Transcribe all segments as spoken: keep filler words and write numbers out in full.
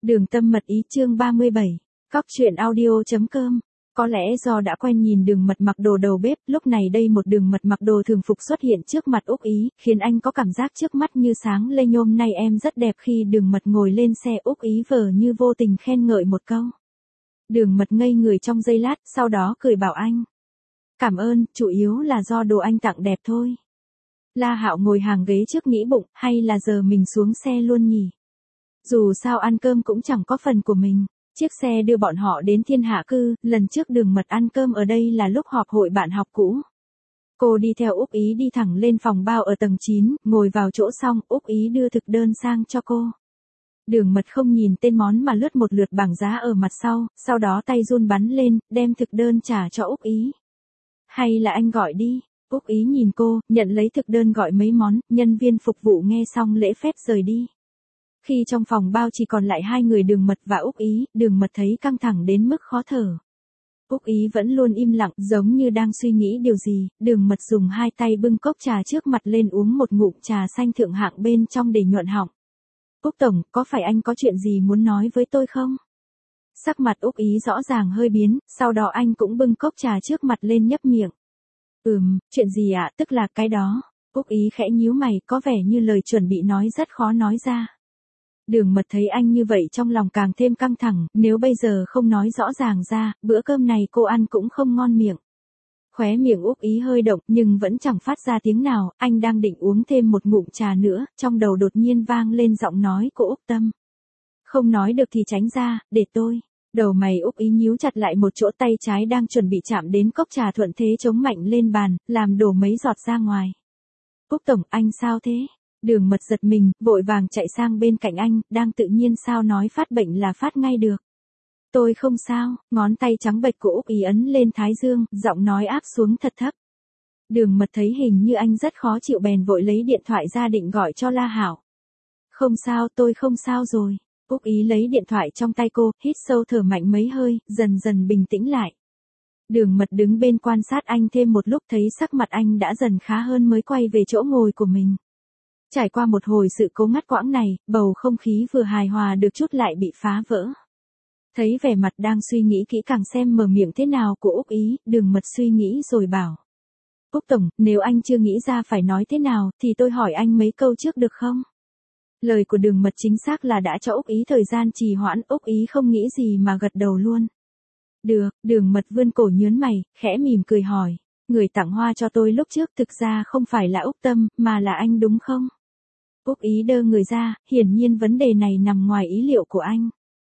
Đường Tâm Mật Ý chương ba mươi bảy. Cóc truyện audio.com. Có lẽ do đã quen nhìn Đường Mật mặc đồ đầu bếp, lúc này đây một Đường Mật mặc đồ thường phục xuất hiện trước mặt Úc Ý, khiến anh có cảm giác trước mắt như sáng lên. Hôm nay em rất đẹp. Khi Đường Mật ngồi lên xe, Úc Ý vờ như vô tình khen ngợi một câu. Đường Mật ngây người trong giây lát, sau đó cười bảo anh. Cảm ơn, chủ yếu là do đồ anh tặng đẹp thôi. La Hạo ngồi hàng ghế trước nghĩ bụng, hay là giờ mình xuống xe luôn nhỉ? Dù sao ăn cơm cũng chẳng có phần của mình. Chiếc xe đưa bọn họ đến Thiên Hạ Cư, lần trước Đường Mật ăn cơm ở đây là lúc họp hội bạn học cũ. Cô đi theo Úc Ý đi thẳng lên phòng bao ở tầng chín, ngồi vào chỗ xong, Úc Ý đưa thực đơn sang cho cô. Đường Mật không nhìn tên món mà lướt một lượt bảng giá ở mặt sau, sau đó tay run bắn lên, đem thực đơn trả cho Úc Ý. Hay là anh gọi đi? Úc Ý nhìn cô, nhận lấy thực đơn gọi mấy món, nhân viên phục vụ nghe xong lễ phép rời đi. Khi trong phòng bao chỉ còn lại hai người Đường Mật và Úc Ý, Đường Mật thấy căng thẳng đến mức khó thở. Úc Ý vẫn luôn im lặng, giống như đang suy nghĩ điều gì. Đường Mật dùng hai tay bưng cốc trà trước mặt lên uống một ngụm trà xanh thượng hạng bên trong để nhuận họng. Úc Tổng, có phải anh có chuyện gì muốn nói với tôi không? Sắc mặt Úc Ý rõ ràng hơi biến, sau đó anh cũng bưng cốc trà trước mặt lên nhấp miệng. Ừm, chuyện gì ạ, tức là cái đó. Úc Ý khẽ nhíu mày, có vẻ như lời chuẩn bị nói rất khó nói ra. Đường Mật thấy anh như vậy trong lòng càng thêm căng thẳng, nếu bây giờ không nói rõ ràng ra, bữa cơm này cô ăn cũng không ngon miệng. Khóe miệng Úc Ý hơi động, nhưng vẫn chẳng phát ra tiếng nào, anh đang định uống thêm một ngụm trà nữa, trong đầu đột nhiên vang lên giọng nói của Úc Tâm. Không nói được thì tránh ra, để tôi. Đầu mày Úc Ý nhíu chặt lại, một chỗ tay trái đang chuẩn bị chạm đến cốc trà thuận thế chống mạnh lên bàn, làm đổ mấy giọt ra ngoài. Úc Tổng, anh sao thế? Đường Mật giật mình, vội vàng chạy sang bên cạnh anh, đang tự nhiên sao nói phát bệnh là phát ngay được. Tôi không sao, ngón tay trắng bệch của Úc Ý ấn lên thái dương, giọng nói áp xuống thật thấp. Đường Mật thấy hình như anh rất khó chịu bèn vội lấy điện thoại ra định gọi cho La Hạo. Không sao, tôi không sao rồi. Úc Ý lấy điện thoại trong tay cô, hít sâu thở mạnh mấy hơi, dần dần bình tĩnh lại. Đường Mật đứng bên quan sát anh thêm một lúc, thấy sắc mặt anh đã dần khá hơn mới quay về chỗ ngồi của mình. Trải qua một hồi sự cố ngắt quãng này, bầu không khí vừa hài hòa được chút lại bị phá vỡ. Thấy vẻ mặt đang suy nghĩ kỹ càng xem mở miệng thế nào của Úc Ý, Đường Mật suy nghĩ rồi bảo. Úc Tổng, nếu anh chưa nghĩ ra phải nói thế nào, thì tôi hỏi anh mấy câu trước được không? Lời của Đường Mật chính xác là đã cho Úc Ý thời gian trì hoãn, Úc Ý không nghĩ gì mà gật đầu luôn. Được, Đường Mật vươn cổ nhớn mày, khẽ mỉm cười hỏi. Người tặng hoa cho tôi lúc trước thực ra không phải là Úc Tâm, mà là anh đúng không? Úc Ý đơ người ra, hiển nhiên vấn đề này nằm ngoài ý liệu của anh.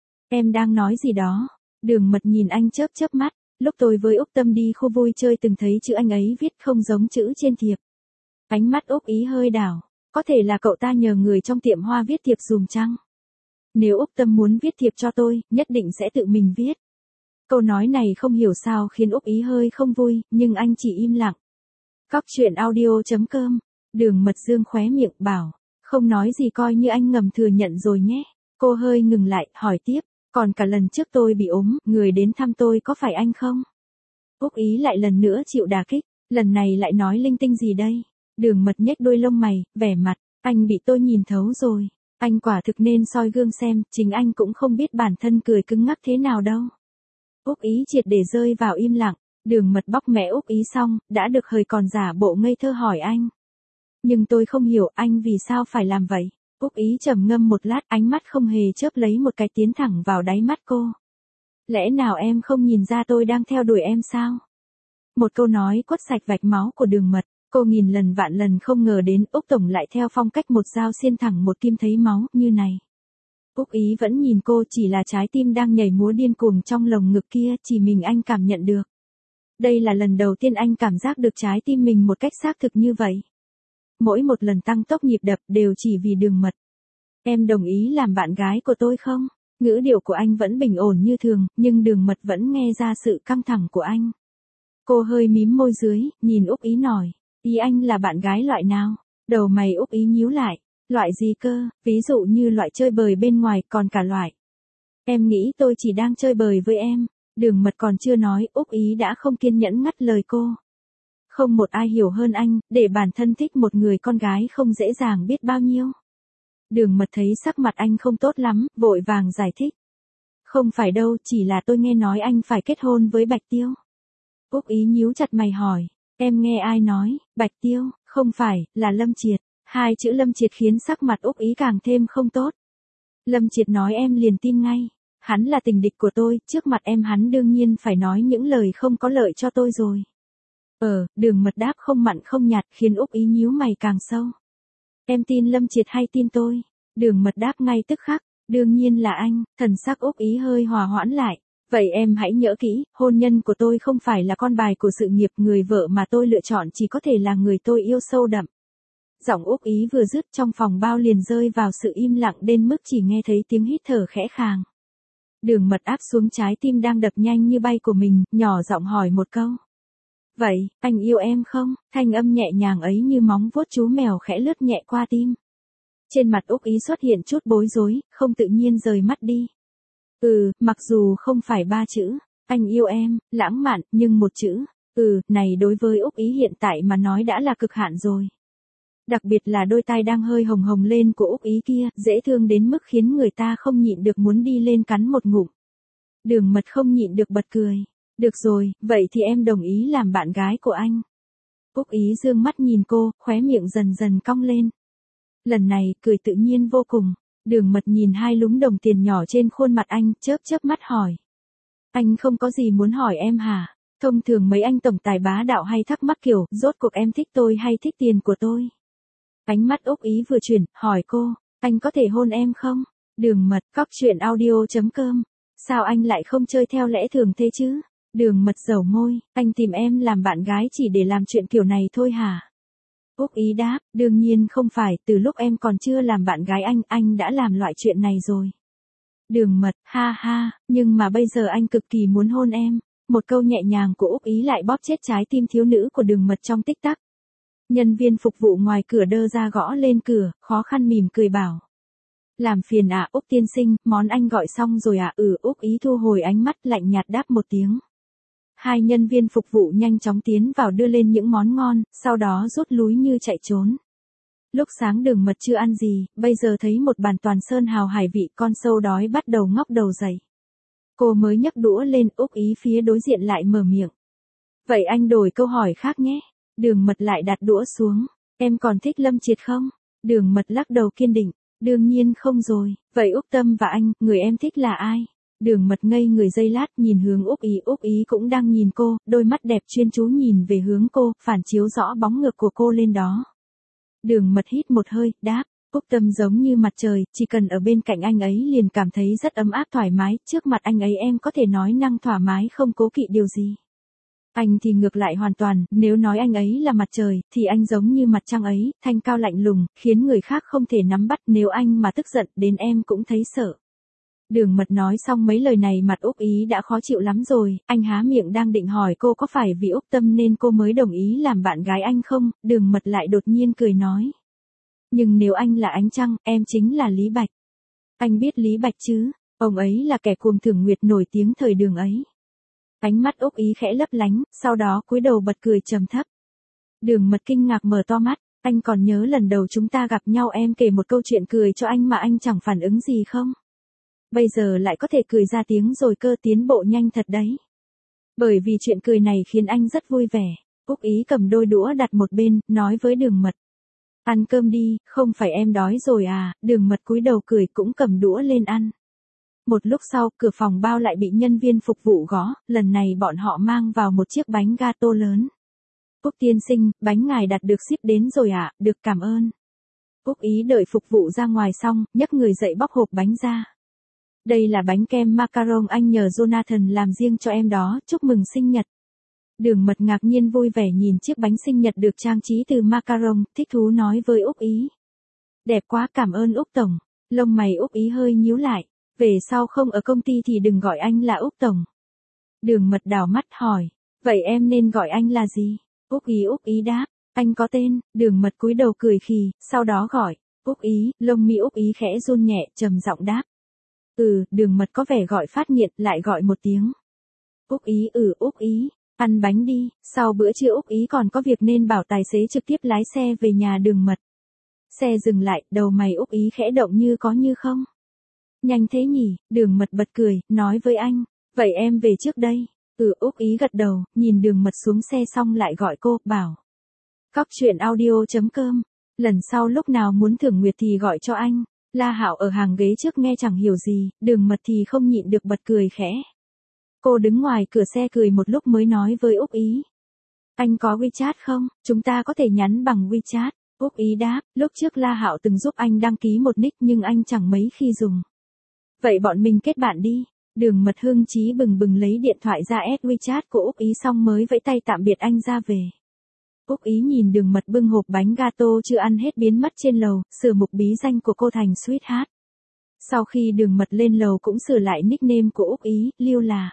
Em đang nói gì đó? Đường Mật nhìn anh chớp chớp mắt, lúc tôi với Úc Tâm đi khu vui chơi từng thấy chữ anh ấy viết không giống chữ trên thiệp. Ánh mắt Úc Ý hơi đảo, có thể là cậu ta nhờ người trong tiệm hoa viết thiệp dùm chăng? Nếu Úc Tâm muốn viết thiệp cho tôi, nhất định sẽ tự mình viết. Câu nói này không hiểu sao khiến Úc Ý hơi không vui, nhưng anh chỉ im lặng. Cóc truyện audio.com. Đường Mật dương khóe miệng bảo. Không nói gì coi như anh ngầm thừa nhận rồi nhé. Cô hơi ngừng lại, hỏi tiếp. Còn cả lần trước tôi bị ốm, người đến thăm tôi có phải anh không? Úc Ý lại lần nữa chịu đả kích. Lần này lại nói linh tinh gì đây? Đường Mật nhếch đôi lông mày, vẻ mặt. Anh bị tôi nhìn thấu rồi. Anh quả thực nên soi gương xem, chính anh cũng không biết bản thân cười cứng ngắc thế nào đâu. Úc Ý triệt để rơi vào im lặng. Đường Mật bóc mẽ Úc Ý xong, đã được hời còn giả bộ ngây thơ hỏi anh. Nhưng tôi không hiểu anh vì sao phải làm vậy. Úc Ý trầm ngâm một lát, ánh mắt không hề chớp lấy một cái tiến thẳng vào đáy mắt cô. Lẽ nào em không nhìn ra tôi đang theo đuổi em sao? Một câu nói quất sạch vạch máu của Đường Mật, cô nghìn lần vạn lần không ngờ đến Úc Tổng lại theo phong cách một dao xiên thẳng một kim thấy máu như này. Úc Ý vẫn nhìn cô, chỉ là trái tim đang nhảy múa điên cuồng trong lồng ngực kia, chỉ mình anh cảm nhận được. Đây là lần đầu tiên anh cảm giác được trái tim mình một cách xác thực như vậy. Mỗi một lần tăng tốc nhịp đập đều chỉ vì Đường Mật. Em đồng ý làm bạn gái của tôi không? Ngữ điệu của anh vẫn bình ổn như thường, nhưng Đường Mật vẫn nghe ra sự căng thẳng của anh. Cô hơi mím môi dưới, nhìn Úc Ý nói. Ý anh là bạn gái loại nào? Đầu mày Úc Ý nhíu lại. Loại gì cơ? Ví dụ như loại chơi bời bên ngoài, còn cả loại. Em nghĩ tôi chỉ đang chơi bời với em. Đường Mật còn chưa nói, Úc Ý đã không kiên nhẫn ngắt lời cô. Không một ai hiểu hơn anh, để bản thân thích một người con gái không dễ dàng biết bao nhiêu. Đường Mật thấy sắc mặt anh không tốt lắm, vội vàng giải thích. Không phải đâu, chỉ là tôi nghe nói anh phải kết hôn với Bạch Tiêu. Úc Ý nhíu chặt mày hỏi, em nghe ai nói, Bạch Tiêu, không phải, là Lâm Triệt. Hai chữ Lâm Triệt khiến sắc mặt Úc Ý càng thêm không tốt. Lâm Triệt nói em liền tin ngay, hắn là tình địch của tôi, trước mặt em hắn đương nhiên phải nói những lời không có lợi cho tôi rồi. Ờ, Đường Mật đáp không mặn không nhạt khiến Úc Ý nhíu mày càng sâu. Em tin Lâm Triệt hay tin tôi? Đường Mật đáp ngay tức khắc, đương nhiên là anh, thần sắc Úc Ý hơi hòa hoãn lại. Vậy em hãy nhớ kỹ, hôn nhân của tôi không phải là con bài của sự nghiệp, người vợ mà tôi lựa chọn chỉ có thể là người tôi yêu sâu đậm. Giọng Úc Ý vừa dứt trong phòng bao liền rơi vào sự im lặng đến mức chỉ nghe thấy tiếng hít thở khẽ khàng. Đường Mật áp xuống trái tim đang đập nhanh như bay của mình, nhỏ giọng hỏi một câu. Vậy, anh yêu em không? Thanh âm nhẹ nhàng ấy như móng vuốt chú mèo khẽ lướt nhẹ qua tim. Trên mặt Úc Ý xuất hiện chút bối rối, không tự nhiên rời mắt đi. Ừ, mặc dù không phải ba chữ, anh yêu em, lãng mạn, nhưng một chữ, ừ, này đối với Úc Ý hiện tại mà nói đã là cực hạn rồi. Đặc biệt là đôi tai đang hơi hồng hồng lên của Úc Ý kia, dễ thương đến mức khiến người ta không nhịn được muốn đi lên cắn một ngụm. Đường Mật không nhịn được bật cười. Được rồi, vậy thì em đồng ý làm bạn gái của anh. Úc Ý dương mắt nhìn cô, khóe miệng dần dần cong lên. Lần này, cười tự nhiên vô cùng. Đường Mật nhìn hai lúm đồng tiền nhỏ trên khuôn mặt anh, chớp chớp mắt hỏi. Anh không có gì muốn hỏi em hả? Thông thường mấy anh tổng tài bá đạo hay thắc mắc kiểu, rốt cuộc em thích tôi hay thích tiền của tôi? Ánh mắt Úc Ý vừa chuyển, hỏi cô, anh có thể hôn em không? Đường Mật, cóc truyện audio chấm com. Sao anh lại không chơi theo lẽ thường thế chứ? Đường Mật dầu môi, anh tìm em làm bạn gái chỉ để làm chuyện kiểu này thôi hả? Úc Ý đáp, đương nhiên không phải, từ lúc em còn chưa làm bạn gái anh, anh đã làm loại chuyện này rồi. Đường Mật, ha ha, nhưng mà bây giờ anh cực kỳ muốn hôn em. Một câu nhẹ nhàng của Úc Ý lại bóp chết trái tim thiếu nữ của Đường Mật trong tích tắc. Nhân viên phục vụ ngoài cửa đơ ra gõ lên cửa, khó khăn mỉm cười bảo. Làm phiền à, Úc tiên sinh, món anh gọi xong rồi à? Ừ, Úc Ý thu hồi ánh mắt lạnh nhạt đáp một tiếng. Hai nhân viên phục vụ nhanh chóng tiến vào đưa lên những món ngon, sau đó rút lui như chạy trốn. Lúc sáng Đường Mật chưa ăn gì, bây giờ thấy một bàn toàn sơn hào hải vị, con sâu đói bắt đầu ngóc đầu dậy. Cô mới nhấc đũa lên, Úc Ý phía đối diện lại mở miệng. Vậy anh đổi câu hỏi khác nhé. Đường Mật lại đặt đũa xuống. Em còn thích Lâm Triệt không? Đường Mật lắc đầu kiên định. Đương nhiên không rồi. Vậy Úc Tâm và anh, người em thích là ai? Đường Mật ngây người giây lát nhìn hướng Úc Ý. Úc Ý cũng đang nhìn cô, đôi mắt đẹp chuyên chú nhìn về hướng cô, phản chiếu rõ bóng ngược của cô lên đó. Đường Mật hít một hơi, đáp. Úc Tâm giống như mặt trời, chỉ cần ở bên cạnh anh ấy liền cảm thấy rất ấm áp thoải mái, trước mặt anh ấy em có thể nói năng thoải mái không cố kỵ điều gì. Anh thì ngược lại hoàn toàn, nếu nói anh ấy là mặt trời, thì anh giống như mặt trăng ấy, thanh cao lạnh lùng, khiến người khác không thể nắm bắt, nếu anh mà tức giận đến em cũng thấy sợ. Đường Mật nói xong mấy lời này mặt Úc Ý đã khó chịu lắm rồi, anh há miệng đang định hỏi cô có phải vì Úc Tâm nên cô mới đồng ý làm bạn gái anh không, Đường Mật lại đột nhiên cười nói. Nhưng nếu anh là ánh trăng, em chính là Lý Bạch. Anh biết Lý Bạch chứ, ông ấy là kẻ cuồng thưởng nguyệt nổi tiếng thời đường ấy. Ánh mắt Úc Ý khẽ lấp lánh, sau đó cúi đầu bật cười trầm thấp. Đường Mật kinh ngạc mở to mắt, anh còn nhớ lần đầu chúng ta gặp nhau em kể một câu chuyện cười cho anh mà anh chẳng phản ứng gì không? Bây giờ lại có thể cười ra tiếng rồi cơ, tiến bộ nhanh thật đấy. Bởi vì chuyện cười này khiến anh rất vui vẻ. Úc Ý cầm đôi đũa đặt một bên, nói với Đường Mật. Ăn cơm đi, không phải em đói rồi à? Đường Mật cúi đầu cười cũng cầm đũa lên ăn. Một lúc sau, cửa phòng bao lại bị nhân viên phục vụ gõ, lần này bọn họ mang vào một chiếc bánh gato lớn. Úc tiên sinh, bánh ngài đặt được ship đến rồi ạ, à? Được, cảm ơn. Úc Ý đợi phục vụ ra ngoài xong, nhấc người dậy bóc hộp bánh ra. Đây là bánh kem macaron anh nhờ Jonathan làm riêng cho em đó, chúc mừng sinh nhật. Đường Mật ngạc nhiên vui vẻ nhìn chiếc bánh sinh nhật được trang trí từ macaron, thích thú nói với Úc Ý. Đẹp quá, cảm ơn Úc Tổng. Lông mày Úc Ý hơi nhíu lại. Về sau không ở công ty thì đừng gọi anh là Úc Tổng. Đường Mật đảo mắt hỏi. Vậy em nên gọi anh là gì? Úc Ý Úc Ý đáp. Anh có tên. Đường Mật cúi đầu cười khì, sau đó gọi. Úc Ý, lông mi Úc Ý khẽ run nhẹ, trầm giọng đáp. Ừ, Đường Mật có vẻ gọi phát nghiện, lại gọi một tiếng. Úc Ý ừ Úc Ý, ăn bánh đi, sau bữa trưa Úc Ý còn có việc nên bảo tài xế trực tiếp lái xe về nhà Đường Mật. Xe dừng lại, đầu mày Úc Ý khẽ động như có như không. Nhanh thế nhỉ, Đường Mật bật cười, nói với anh, vậy em về trước đây. Ừ, Úc Ý gật đầu, nhìn Đường Mật xuống xe xong lại gọi cô, bảo. Cóc truyện audio chấm com, lần sau lúc nào muốn thưởng nguyệt thì gọi cho anh. La Hạo ở hàng ghế trước nghe chẳng hiểu gì, Đường Mật thì không nhịn được bật cười khẽ. Cô đứng ngoài cửa xe cười một lúc mới nói với Úc Ý. Anh có WeChat không? Chúng ta có thể nhắn bằng WeChat. Úc Ý đáp, lúc trước La Hạo từng giúp anh đăng ký một nick nhưng anh chẳng mấy khi dùng. Vậy bọn mình kết bạn đi. Đường Mật hưng chí bừng bừng lấy điện thoại ra add WeChat của Úc Ý xong mới vẫy tay tạm biệt anh ra về. Úc Ý nhìn Đường Mật bưng hộp bánh gato chưa ăn hết biến mất trên lầu, sửa mục bí danh của cô thành Sweetheart. Sau khi Đường Mật lên lầu cũng sửa lại nickname của Úc Ý, lưu là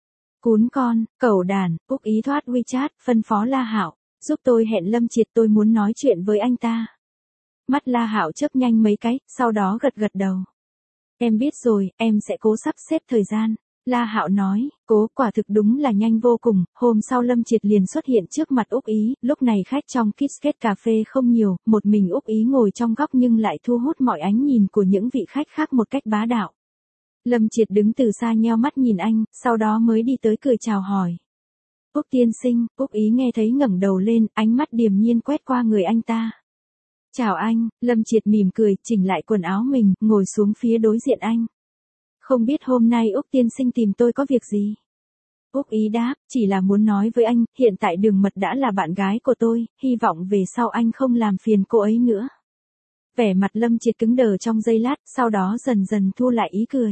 Cún con, cẩu đàn. Úc Ý thoát WeChat, phân phó La Hạo, giúp tôi hẹn Lâm Triệt, tôi muốn nói chuyện với anh ta. Mắt La Hạo chớp nhanh mấy cái, sau đó gật gật đầu. Em biết rồi, em sẽ cố sắp xếp thời gian. La Hạo nói, cố, quả thực đúng là nhanh vô cùng. Hôm sau Lâm Triệt liền xuất hiện trước mặt Úc Ý, lúc này khách trong Kitket Cà Phê không nhiều, một mình Úc Ý ngồi trong góc nhưng lại thu hút mọi ánh nhìn của những vị khách khác một cách bá đạo. Lâm Triệt đứng từ xa nheo mắt nhìn anh, sau đó mới đi tới cười chào hỏi. Úc tiên sinh. Úc Ý nghe thấy ngẩng đầu lên, ánh mắt điềm nhiên quét qua người anh ta. Chào anh. Lâm Triệt mỉm cười, chỉnh lại quần áo mình, ngồi xuống phía đối diện anh. Không biết hôm nay Úc tiên sinh tìm tôi có việc gì? Úc Ý đáp, chỉ là muốn nói với anh, hiện tại Đường Mật đã là bạn gái của tôi, hy vọng về sau anh không làm phiền cô ấy nữa. Vẻ mặt Lâm Triệt cứng đờ trong giây lát, sau đó dần dần thu lại ý cười.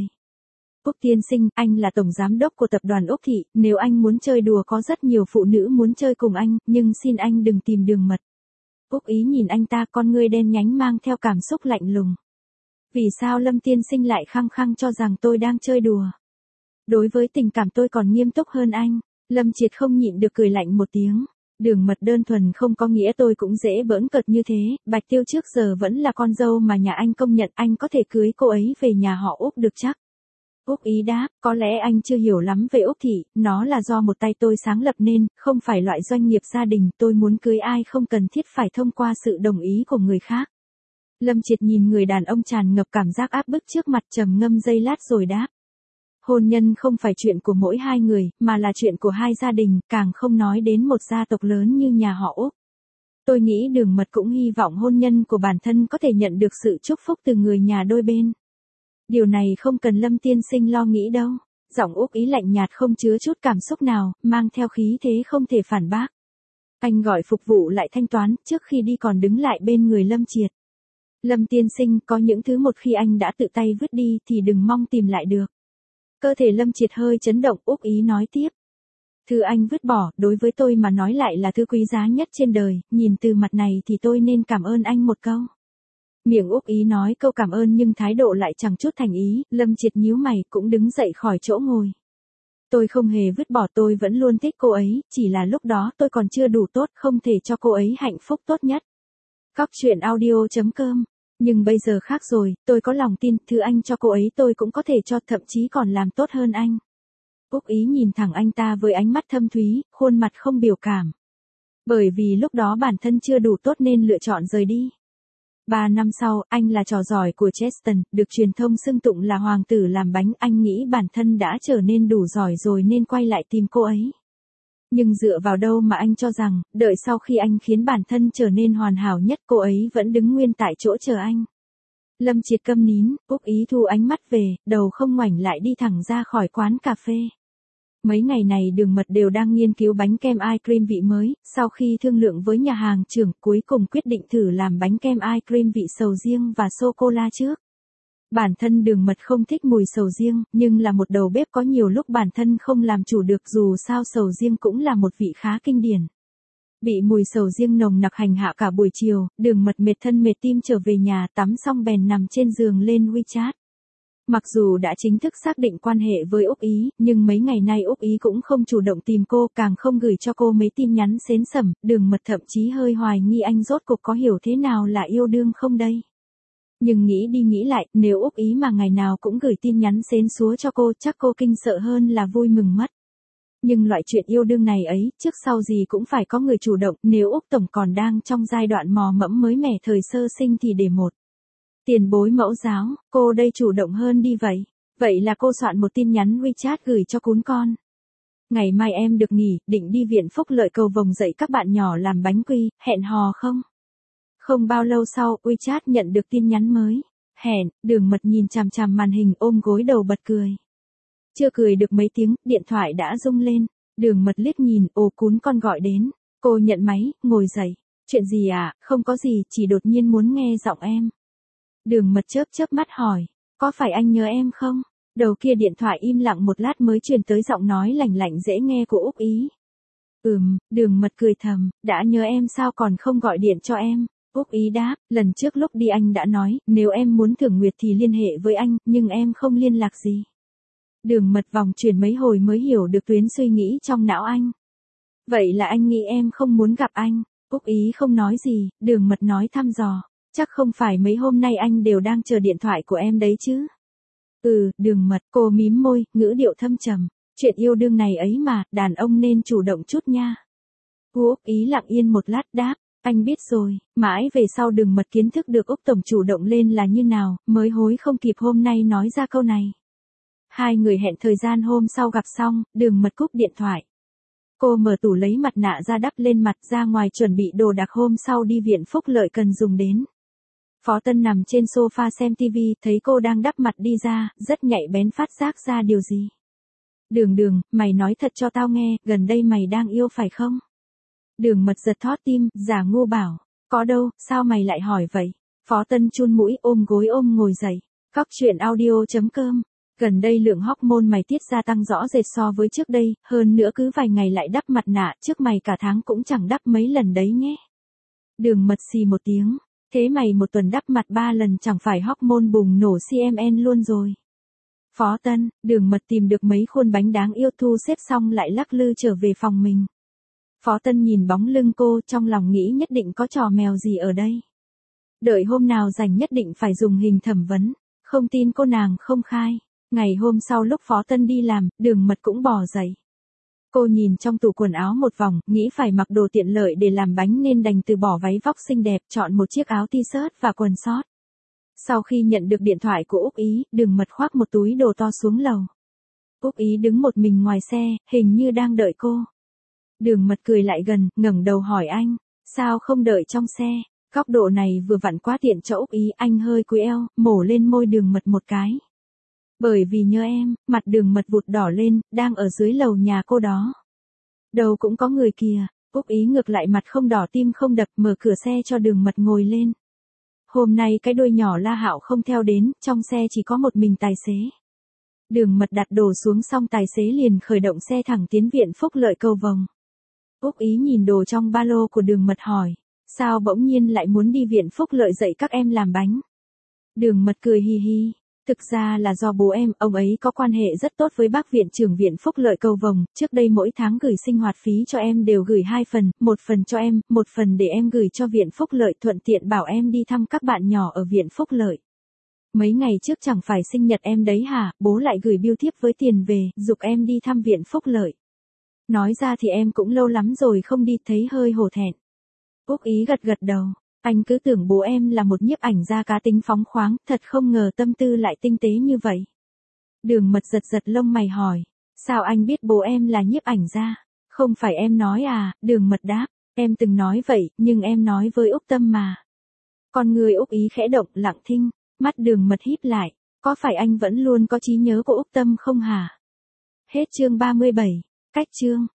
Úc tiên sinh, anh là tổng giám đốc của tập đoàn Úc Thị, nếu anh muốn chơi đùa có rất nhiều phụ nữ muốn chơi cùng anh, nhưng xin anh đừng tìm Đường Mật. Úc Ý nhìn anh ta, con ngươi đen nhánh mang theo cảm xúc lạnh lùng. Vì sao Lâm tiên sinh lại khăng khăng cho rằng tôi đang chơi đùa? Đối với tình cảm tôi còn nghiêm túc hơn anh. Lâm Triệt không nhịn được cười lạnh một tiếng. Đường Mật đơn thuần không có nghĩa tôi cũng dễ bỡn cợt như thế, Bạch Tiêu trước giờ vẫn là con dâu mà nhà anh công nhận, anh có thể cưới cô ấy về nhà họ Úc được chắc. Úc Ý đáp, có lẽ anh chưa hiểu lắm về Úc Thị, nó là do một tay tôi sáng lập nên, không phải loại doanh nghiệp gia đình, tôi muốn cưới ai không cần thiết phải thông qua sự đồng ý của người khác. Lâm Triệt nhìn người đàn ông tràn ngập cảm giác áp bức trước mặt, trầm ngâm giây lát rồi đáp. Hôn nhân không phải chuyện của mỗi hai người, mà là chuyện của hai gia đình, càng không nói đến một gia tộc lớn như nhà họ Úc. Tôi nghĩ Đường Mật cũng hy vọng hôn nhân của bản thân có thể nhận được sự chúc phúc từ người nhà đôi bên. Điều này không cần Lâm tiên sinh lo nghĩ đâu. Giọng Úc Ý lạnh nhạt không chứa chút cảm xúc nào, mang theo khí thế không thể phản bác. Anh gọi phục vụ lại thanh toán, trước khi đi còn đứng lại bên người Lâm Triệt. Lâm tiên sinh, có những thứ một khi anh đã tự tay vứt đi thì đừng mong tìm lại được. Cơ thể Lâm Triệt hơi chấn động, Úc Ý nói tiếp. Thứ anh vứt bỏ, đối với tôi mà nói lại là thứ quý giá nhất trên đời, nhìn từ mặt này thì tôi nên cảm ơn anh một câu. Miệng Úc Ý nói câu cảm ơn nhưng thái độ lại chẳng chút thành ý, Lâm Triệt nhíu mày cũng đứng dậy khỏi chỗ ngồi. Tôi không hề vứt bỏ, tôi vẫn luôn thích cô ấy, chỉ là lúc đó tôi còn chưa đủ tốt, không thể cho cô ấy hạnh phúc tốt nhất. Cóc truyện audio chấm com. Nhưng bây giờ khác rồi, tôi có lòng tin, thứ anh cho cô ấy tôi cũng có thể cho, thậm chí còn làm tốt hơn anh. Úc Ý nhìn thẳng anh ta với ánh mắt thâm thúy, khuôn mặt không biểu cảm. Bởi vì lúc đó bản thân chưa đủ tốt nên lựa chọn rời đi. Ba năm sau, anh là trò giỏi của Cheston, được truyền thông xưng tụng là hoàng tử làm bánh, anh nghĩ bản thân đã trở nên đủ giỏi rồi nên quay lại tìm cô ấy. Nhưng dựa vào đâu mà anh cho rằng, đợi sau khi anh khiến bản thân trở nên hoàn hảo nhất cô ấy vẫn đứng nguyên tại chỗ chờ anh. Lâm Triệt câm nín, Úc Ý thu ánh mắt về, đầu không ngoảnh lại đi thẳng ra khỏi quán cà phê. Mấy ngày này Đường Mật đều đang nghiên cứu bánh kem ice cream vị mới, sau khi thương lượng với nhà hàng trưởng cuối cùng quyết định thử làm bánh kem ice cream vị sầu riêng và sô-cô-la trước. Bản thân Đường Mật không thích mùi sầu riêng, nhưng là một đầu bếp có nhiều lúc bản thân không làm chủ được, dù sao sầu riêng cũng là một vị khá kinh điển. Bị mùi sầu riêng nồng nặc hành hạ cả buổi chiều, Đường Mật mệt thân mệt tim trở về nhà, tắm xong bèn nằm trên giường lên WeChat. Mặc dù đã chính thức xác định quan hệ với Úc Ý, nhưng mấy ngày nay Úc Ý cũng không chủ động tìm cô, càng không gửi cho cô mấy tin nhắn xến xẩm, Đường Mật thậm chí hơi hoài nghi anh rốt cuộc có hiểu thế nào là yêu đương không đây. Nhưng nghĩ đi nghĩ lại, nếu Úc Ý mà ngày nào cũng gửi tin nhắn xến xúa cho cô, chắc cô kinh sợ hơn là vui mừng mất. Nhưng loại chuyện yêu đương này ấy, trước sau gì cũng phải có người chủ động, nếu Úc Tổng còn đang trong giai đoạn mò mẫm mới mẻ thời sơ sinh thì để một tiền bối mẫu giáo, cô đây chủ động hơn đi vậy. Vậy là cô soạn một tin nhắn WeChat gửi cho cún con. Ngày mai em được nghỉ, định đi viện phúc lợi Cầu Vồng dạy các bạn nhỏ làm bánh quy, hẹn hò không? Không bao lâu sau, WeChat nhận được tin nhắn mới. Hẹn, Đường Mật nhìn chằm chằm màn hình ôm gối đầu bật cười. Chưa cười được mấy tiếng, điện thoại đã rung lên. Đường Mật liếc nhìn, ồ cún con gọi đến. Cô nhận máy, ngồi dậy. Chuyện gì à, không có gì, chỉ đột nhiên muốn nghe giọng em. Đường Mật chớp chớp mắt hỏi, có phải anh nhớ em không? Đầu kia điện thoại im lặng một lát mới truyền tới giọng nói lành lạnh dễ nghe của Úc Ý. Ừm, Đường Mật cười thầm, đã nhớ em sao còn không gọi điện cho em? Úc Ý đáp, lần trước lúc đi anh đã nói, nếu em muốn thưởng nguyệt thì liên hệ với anh, nhưng em không liên lạc gì. Đường Mật vòng chuyển mấy hồi mới hiểu được tuyến suy nghĩ trong não anh. Vậy là anh nghĩ em không muốn gặp anh. Úc Ý không nói gì, Đường Mật nói thăm dò. Chắc không phải mấy hôm nay anh đều đang chờ điện thoại của em đấy chứ. Ừ, Đường Mật, cô mím môi, ngữ điệu thâm trầm. Chuyện yêu đương này ấy mà, đàn ông nên chủ động chút nha. Úc Ý lặng yên một lát đáp, anh biết rồi, mãi về sau Đường Mật kiến thức được Úc Tổng chủ động lên là như nào, mới hối không kịp hôm nay nói ra câu này. Hai người hẹn thời gian hôm sau gặp xong, Đường Mật cúp điện thoại. Cô mở tủ lấy mặt nạ ra đắp lên mặt ra ngoài chuẩn bị đồ đạc hôm sau đi viện phúc lợi cần dùng đến. Phó Tân nằm trên sofa xem tivi, thấy cô đang đắp mặt đi ra, rất nhạy bén phát giác ra điều gì. Đường Đường, mày nói thật cho tao nghe, gần đây mày đang yêu phải không? Đường Mật giật thót tim, giả ngu bảo, có đâu, sao mày lại hỏi vậy? Phó Tân chun mũi ôm gối ôm ngồi dậy. Cóc truyện audio chấm com. Gần đây lượng hormone mày tiết ra tăng rõ rệt so với trước đây, hơn nữa cứ vài ngày lại đắp mặt nạ, trước mày cả tháng cũng chẳng đắp mấy lần đấy nhé. Đường Mật xì một tiếng, thế mày một tuần đắp mặt ba lần chẳng phải hormone bùng nổ xê em en luôn rồi. Phó Tân, Đường Mật tìm được mấy khuôn bánh đáng yêu thu xếp xong lại lắc lư trở về phòng mình. Phó Tân nhìn bóng lưng cô trong lòng nghĩ nhất định có trò mèo gì ở đây. Đợi hôm nào rảnh nhất định phải dùng hình thẩm vấn, không tin cô nàng không khai. Ngày hôm sau lúc Phó Tân đi làm, Đường Mật cũng bò dậy. Cô nhìn trong tủ quần áo một vòng, nghĩ phải mặc đồ tiện lợi để làm bánh nên đành từ bỏ váy vóc xinh đẹp, chọn một chiếc áo t-shirt và quần short. Sau khi nhận được điện thoại của Úc Ý, Đường Mật khoác một túi đồ to xuống lầu. Úc Ý đứng một mình ngoài xe, hình như đang đợi cô. Đường Mật cười lại gần, ngẩng đầu hỏi anh, sao không đợi trong xe? Góc độ này vừa vặn quá tiện cho Úc Ý, anh hơi cúi eo, mổ lên môi Đường Mật một cái. Bởi vì nhớ em, mặt Đường Mật vụt đỏ lên, đang ở dưới lầu nhà cô đó. Đâu cũng có người kìa. Úc Ý ngược lại mặt không đỏ tim không đập, mở cửa xe cho Đường Mật ngồi lên. Hôm nay cái đuôi nhỏ La Hạo không theo đến, trong xe chỉ có một mình tài xế. Đường Mật đặt đồ xuống xong tài xế liền khởi động xe thẳng tiến viện phúc lợi Cầu Vồng. Úc Ý nhìn đồ trong ba lô của Đường Mật hỏi, sao bỗng nhiên lại muốn đi viện phúc lợi dạy các em làm bánh? Đường Mật cười hi hi. Thực ra là do bố em, ông ấy có quan hệ rất tốt với bác viện trưởng viện phúc lợi Cầu Vồng, trước đây mỗi tháng gửi sinh hoạt phí cho em đều gửi hai phần, một phần cho em, một phần để em gửi cho viện phúc lợi, thuận tiện bảo em đi thăm các bạn nhỏ ở viện phúc lợi. Mấy ngày trước chẳng phải sinh nhật em đấy hả, bố lại gửi bưu thiếp với tiền về, giục em đi thăm viện phúc lợi. Nói ra thì em cũng lâu lắm rồi không đi, thấy hơi hổ thẹn. Úc Ý gật gật đầu. Anh cứ tưởng bố em là một nhiếp ảnh gia cá tính phóng khoáng, thật không ngờ tâm tư lại tinh tế như vậy. Đường Mật giật giật lông mày hỏi, sao anh biết bố em là nhiếp ảnh gia? Không phải em nói à? Đường Mật đáp, em từng nói vậy, nhưng em nói với Úc Tâm mà. Con người Úc Ý khẽ động, lặng thinh, mắt Đường Mật híp lại, có phải anh vẫn luôn có trí nhớ của Úc Tâm không hả? Hết chương ba mươi bảy, cách chương.